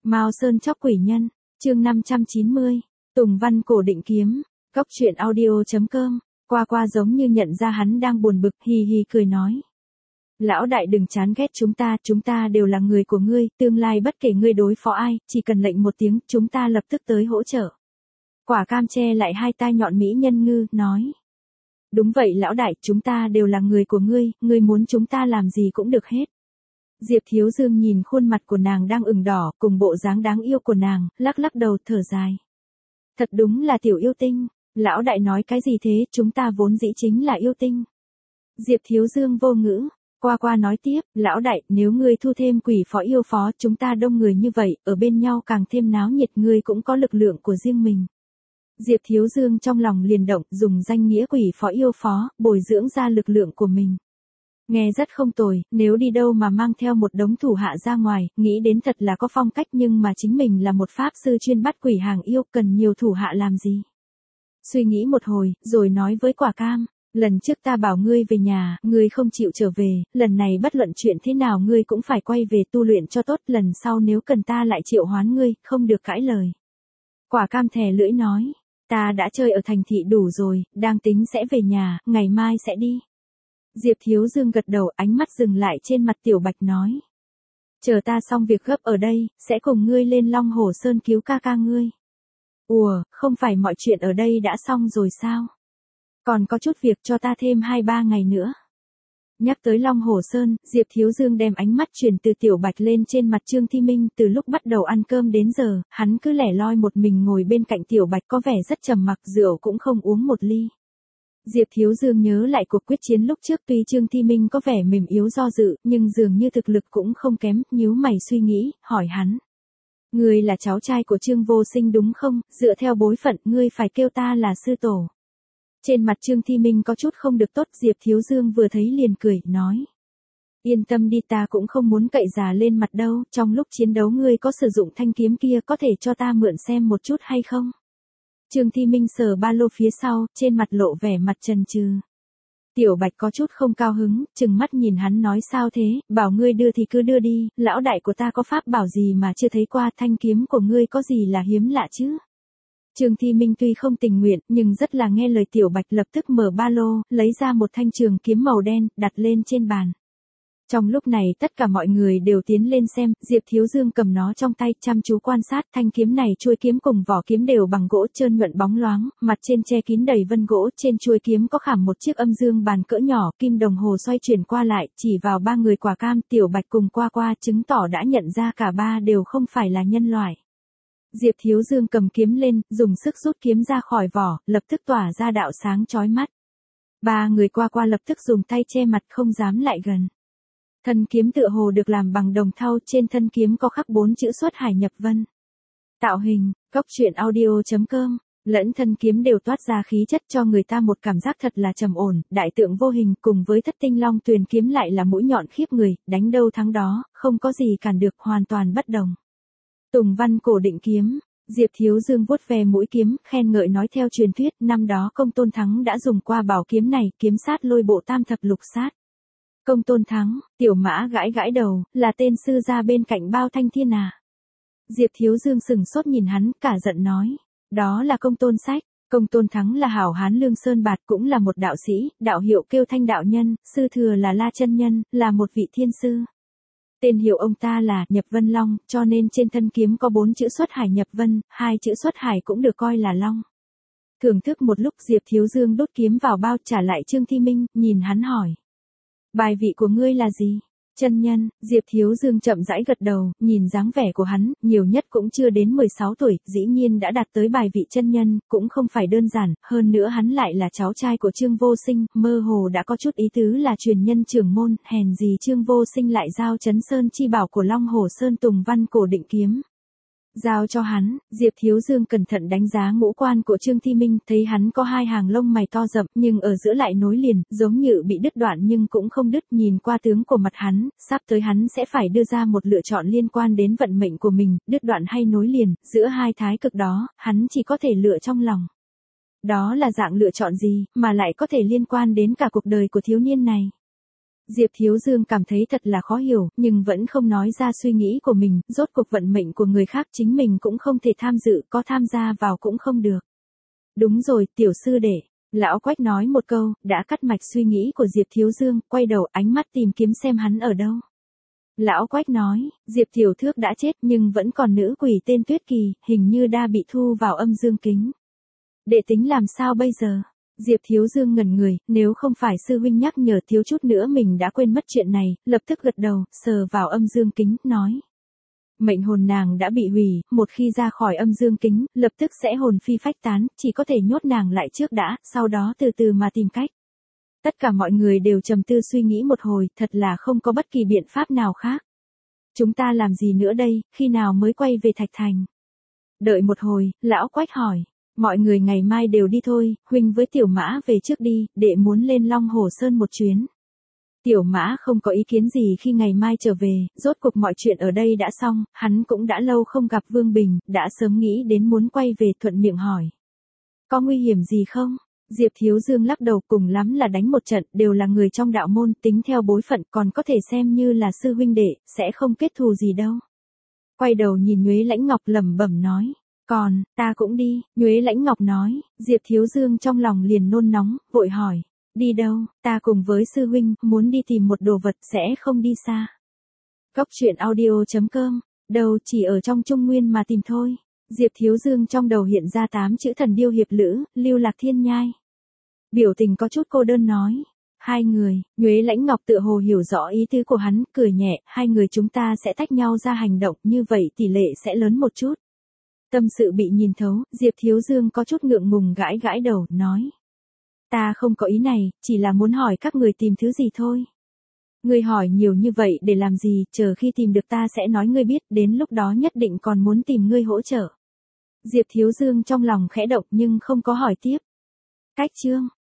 Mao Sơn chóc quỷ nhân, chương 590, Tùng Văn cổ định kiếm, Cóc truyện audio.com, qua giống như nhận ra hắn đang buồn bực, hì hì cười nói. Lão đại đừng chán ghét chúng ta đều là người của ngươi, tương lai bất kể ngươi đối phó ai, chỉ cần lệnh một tiếng, chúng ta lập tức tới hỗ trợ. Quả cam che lại hai tai nhọn mỹ nhân ngư, nói. Đúng vậy lão đại, chúng ta đều là người của ngươi muốn chúng ta làm gì cũng được hết. Diệp Thiếu Dương nhìn khuôn mặt của nàng đang ửng đỏ, cùng bộ dáng đáng yêu của nàng, lắc đầu thở dài. Thật đúng là tiểu yêu tinh, lão đại nói cái gì thế, chúng ta vốn dĩ chính là yêu tinh. Diệp Thiếu Dương vô ngữ, qua nói tiếp, lão đại, nếu ngươi thu thêm quỷ phó yêu phó, chúng ta đông người như vậy, ở bên nhau càng thêm náo nhiệt, ngươi cũng có lực lượng của riêng mình. Diệp Thiếu Dương trong lòng liền động, dùng danh nghĩa quỷ phó yêu phó, bồi dưỡng ra lực lượng của mình. Nghe rất không tồi, nếu đi đâu mà mang theo một đống thủ hạ ra ngoài, nghĩ đến thật là có phong cách, nhưng mà chính mình là một pháp sư chuyên bắt quỷ hàng yêu, cần nhiều thủ hạ làm gì? Suy nghĩ một hồi, rồi nói với Quả Cam, lần trước ta bảo ngươi về nhà, ngươi không chịu trở về, lần này bất luận chuyện thế nào ngươi cũng phải quay về tu luyện cho tốt, lần sau nếu cần ta lại triệu hoán ngươi, không được cãi lời. Quả Cam thè lưỡi nói, ta đã chơi ở thành thị đủ rồi, đang tính sẽ về nhà, ngày mai sẽ đi. Diệp Thiếu Dương gật đầu, ánh mắt dừng lại trên mặt Tiểu Bạch nói. Chờ ta xong việc gấp ở đây, sẽ cùng ngươi lên Long Hồ Sơn cứu ca ngươi. Ủa, không phải mọi chuyện ở đây đã xong rồi sao? Còn có chút việc cho ta thêm 2-3 ngày nữa. Nhắc tới Long Hồ Sơn, Diệp Thiếu Dương đem ánh mắt chuyển từ Tiểu Bạch lên trên mặt Trương Thi Minh, từ lúc bắt đầu ăn cơm đến giờ, hắn cứ lẻ loi một mình ngồi bên cạnh Tiểu Bạch có vẻ rất trầm mặc, rượu cũng không uống một ly. Diệp Thiếu Dương nhớ lại cuộc quyết chiến lúc trước, tuy Trương Thi Minh có vẻ mềm yếu do dự, nhưng dường như thực lực cũng không kém, nhíu mày suy nghĩ, hỏi hắn. Ngươi là cháu trai của Trương Vô Sinh đúng không, dựa theo bối phận, ngươi phải kêu ta là sư tổ. Trên mặt Trương Thi Minh có chút không được tốt, Diệp Thiếu Dương vừa thấy liền cười, nói. Yên tâm đi, ta cũng không muốn cậy già lên mặt đâu, trong lúc chiến đấu ngươi có sử dụng thanh kiếm kia, có thể cho ta mượn xem một chút hay không? Trương Thi Minh sờ ba lô phía sau, trên mặt lộ vẻ mặt chần chừ. Tiểu Bạch có chút không cao hứng, chừng mắt nhìn hắn nói sao thế, bảo ngươi đưa thì cứ đưa đi, lão đại của ta có pháp bảo gì mà chưa thấy qua, thanh kiếm của ngươi có gì là hiếm lạ chứ? Trương Thi Minh tuy không tình nguyện, nhưng rất là nghe lời Tiểu Bạch, lập tức mở ba lô, lấy ra một thanh trường kiếm màu đen, đặt lên trên bàn. Trong lúc này tất cả mọi người đều tiến lên xem, Diệp Thiếu Dương cầm nó trong tay, chăm chú quan sát, thanh kiếm này chuôi kiếm cùng vỏ kiếm đều bằng gỗ trơn nhuận bóng loáng, mặt trên che kín đầy vân gỗ, trên chuôi kiếm có khảm một chiếc âm dương bàn cỡ nhỏ, kim đồng hồ xoay chuyển qua lại, chỉ vào ba người Quả Cam, Tiểu Bạch cùng qua, chứng tỏ đã nhận ra cả ba đều không phải là nhân loại. Diệp Thiếu Dương cầm kiếm lên, dùng sức rút kiếm ra khỏi vỏ, lập tức tỏa ra đạo sáng chói mắt. Ba người qua lập tức dùng tay che mặt không dám lại gần. Thân kiếm tựa hồ được làm bằng đồng thau, trên thân kiếm có khắc 4 chữ Xuất Hải Nhập Vân. Tạo hình, Cóc truyện audio.com, lẫn thân kiếm đều toát ra khí chất cho người ta một cảm giác thật là trầm ổn, đại tượng vô hình, cùng với Thất Tinh Long Tuyền kiếm lại là mũi nhọn khiếp người, đánh đâu thắng đó, không có gì cản được, hoàn toàn bất đồng. Tùng Văn cổ định kiếm, Diệp Thiếu Dương vuốt ve mũi kiếm, khen ngợi nói theo truyền thuyết, năm đó Công Tôn Thắng đã dùng qua bảo kiếm này, kiếm sát lôi bộ tam thập lục sát. Công Tôn Thắng, Tiểu Mã gãi đầu, là tên sư gia bên cạnh Bao Thanh Thiên à? Diệp Thiếu Dương sừng sốt nhìn hắn, cả giận nói, đó là Công Tôn Sách. Công Tôn Thắng là hảo hán Lương Sơn Bạt, cũng là một đạo sĩ, đạo hiệu kêu Thanh đạo nhân, sư thừa là La Chân Nhân, là một vị thiên sư. Tên hiệu ông ta là Nhập Vân Long, cho nên trên thân kiếm có 4 chữ Xuất Hải Nhập Vân, 2 chữ Xuất Hải cũng được coi là Long. Thưởng thức một lúc, Diệp Thiếu Dương đốt kiếm vào bao, trả lại Trương Thi Minh, nhìn hắn hỏi. Bài vị của ngươi là gì? Chân nhân, Diệp Thiếu Dương chậm rãi gật đầu, nhìn dáng vẻ của hắn, nhiều nhất cũng chưa đến 16 tuổi, dĩ nhiên đã đạt tới bài vị chân nhân, cũng không phải đơn giản, hơn nữa hắn lại là cháu trai của Trương Vô Sinh, mơ hồ đã có chút ý tứ là truyền nhân trưởng môn, hèn gì Trương Vô Sinh lại giao Trấn Sơn chi bảo của Long Hồ Sơn Tùng Văn cổ định kiếm. Giao cho hắn, Diệp Thiếu Dương cẩn thận đánh giá ngũ quan của Trương Thi Minh, thấy hắn có 2 hàng lông mày to rậm, nhưng ở giữa lại nối liền, giống như bị đứt đoạn nhưng cũng không đứt, nhìn qua tướng của mặt hắn, sắp tới hắn sẽ phải đưa ra một lựa chọn liên quan đến vận mệnh của mình, đứt đoạn hay nối liền, giữa hai thái cực đó, hắn chỉ có thể lựa trong lòng. Đó là dạng lựa chọn gì, mà lại có thể liên quan đến cả cuộc đời của thiếu niên này. Diệp Thiếu Dương cảm thấy thật là khó hiểu, nhưng vẫn không nói ra suy nghĩ của mình, rốt cuộc vận mệnh của người khác chính mình cũng không thể tham dự, có tham gia vào cũng không được. Đúng rồi, tiểu sư đệ. Lão Quách nói một câu, đã cắt mạch suy nghĩ của Diệp Thiếu Dương, quay đầu ánh mắt tìm kiếm xem hắn ở đâu. Lão Quách nói, Diệp Tiểu Thước đã chết nhưng vẫn còn nữ quỷ tên Tuyết Kỳ, hình như đã bị thu vào âm dương kính. Đệ tính làm sao bây giờ? Diệp Thiếu Dương ngẩn người, nếu không phải sư huynh nhắc nhở thiếu chút nữa mình đã quên mất chuyện này, lập tức gật đầu, sờ vào âm dương kính, nói. Mệnh hồn nàng đã bị hủy, một khi ra khỏi âm dương kính, lập tức sẽ hồn phi phách tán, chỉ có thể nhốt nàng lại trước đã, sau đó từ từ mà tìm cách. Tất cả mọi người đều trầm tư suy nghĩ một hồi, thật là không có bất kỳ biện pháp nào khác. Chúng ta làm gì nữa đây, khi nào mới quay về Thạch Thành? Đợi một hồi, lão Quách hỏi. Mọi người ngày mai đều đi thôi, huynh với Tiểu Mã về trước đi, đệ muốn lên Long Hồ Sơn một chuyến. Tiểu Mã không có ý kiến gì khi ngày mai trở về, rốt cuộc mọi chuyện ở đây đã xong, hắn cũng đã lâu không gặp Vương Bình, đã sớm nghĩ đến muốn quay về, thuận miệng hỏi. Có nguy hiểm gì không? Diệp Thiếu Dương lắc đầu, cùng lắm là đánh một trận, đều là người trong đạo môn, tính theo bối phận còn có thể xem như là sư huynh đệ, sẽ không kết thù gì đâu. Quay đầu nhìn Nhuế Lãnh Ngọc lẩm bẩm nói. Còn, ta cũng đi, Nhuế Lãnh Ngọc nói, Diệp Thiếu Dương trong lòng liền nôn nóng, vội hỏi, đi đâu, ta cùng với sư huynh, muốn đi tìm một đồ vật, sẽ không đi xa. Cốc truyện audio.com, đâu chỉ ở trong Trung Nguyên mà tìm thôi. Diệp Thiếu Dương trong đầu hiện ra 8 chữ Thần Điêu Hiệp Lữ, Lưu Lạc Thiên Nhai. Biểu tình có chút cô đơn nói. Hai người, Nhuế Lãnh Ngọc tựa hồ hiểu rõ ý tứ của hắn, cười nhẹ, hai người chúng ta sẽ tách nhau ra hành động, như vậy tỷ lệ sẽ lớn một chút. Tâm sự bị nhìn thấu, Diệp Thiếu Dương có chút ngượng ngùng gãi gãi đầu, nói. Ta không có ý này, chỉ là muốn hỏi các người tìm thứ gì thôi. Ngươi hỏi nhiều như vậy để làm gì, chờ khi tìm được ta sẽ nói ngươi biết, đến lúc đó nhất định còn muốn tìm ngươi hỗ trợ. Diệp Thiếu Dương trong lòng khẽ động nhưng không có hỏi tiếp. Cách chương.